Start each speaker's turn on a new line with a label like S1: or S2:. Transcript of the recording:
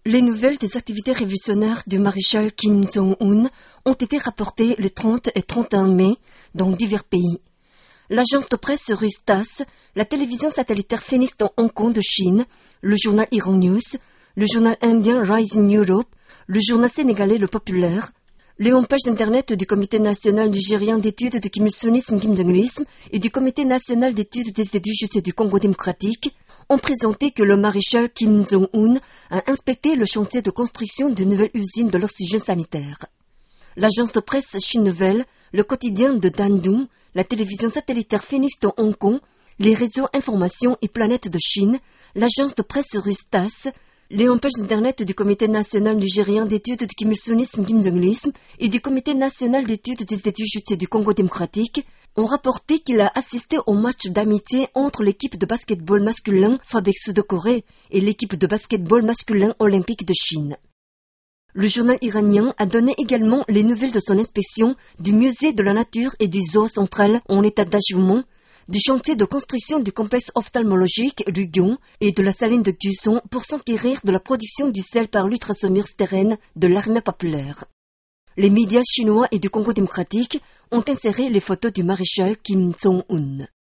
S1: Les nouvelles des activités révolutionnaires du maréchal Kim Jong-un ont été rapportées le 30 et 31 mai dans divers pays. L'agence de presse russe TASS, la télévision satellitaire Phoenix dans Hong Kong de Chine, le journal Iran News, le journal indien Rising Europe, le journal sénégalais Le Populaire, les homepages d'internet du Comité national nigérien d'études de Kim Il-sungisme Kim Jong-ilisme et du Comité national d'études des études justes du Congo démocratique ont présenté que le maréchal Kim Jong-un a inspecté le chantier de construction d'une nouvelle usine de l'oxygène sanitaire. L'agence de presse Chine Nouvelle, le quotidien de Dandong, la télévision satellitaire Phoenix de Hong Kong, les réseaux Information et Planète de Chine, l'agence de presse russe TASS, les homepages d'internet du Comité national nigérien d'études de Kim Il-sungisme Kim Jong-ilisme et du Comité national d'études des études justes du Congo démocratique ont rapporté qu'il a assisté au match d'amitié entre l'équipe de basketball masculin Swabeksu de Corée et l'équipe de basketball masculin olympique de Chine. Le journal iranien a donné également les nouvelles de son inspection du musée de la nature et du zoo central en état d'achèvement, du chantier de construction du complexe ophtalmologique Rugyong et de la saline de Gusong pour s'enquérir de la production du sel par l'ultrasonure stérène de l'armée populaire. Les médias chinois et du Congo démocratique ont inséré les photos du maréchal Kim Jong-un.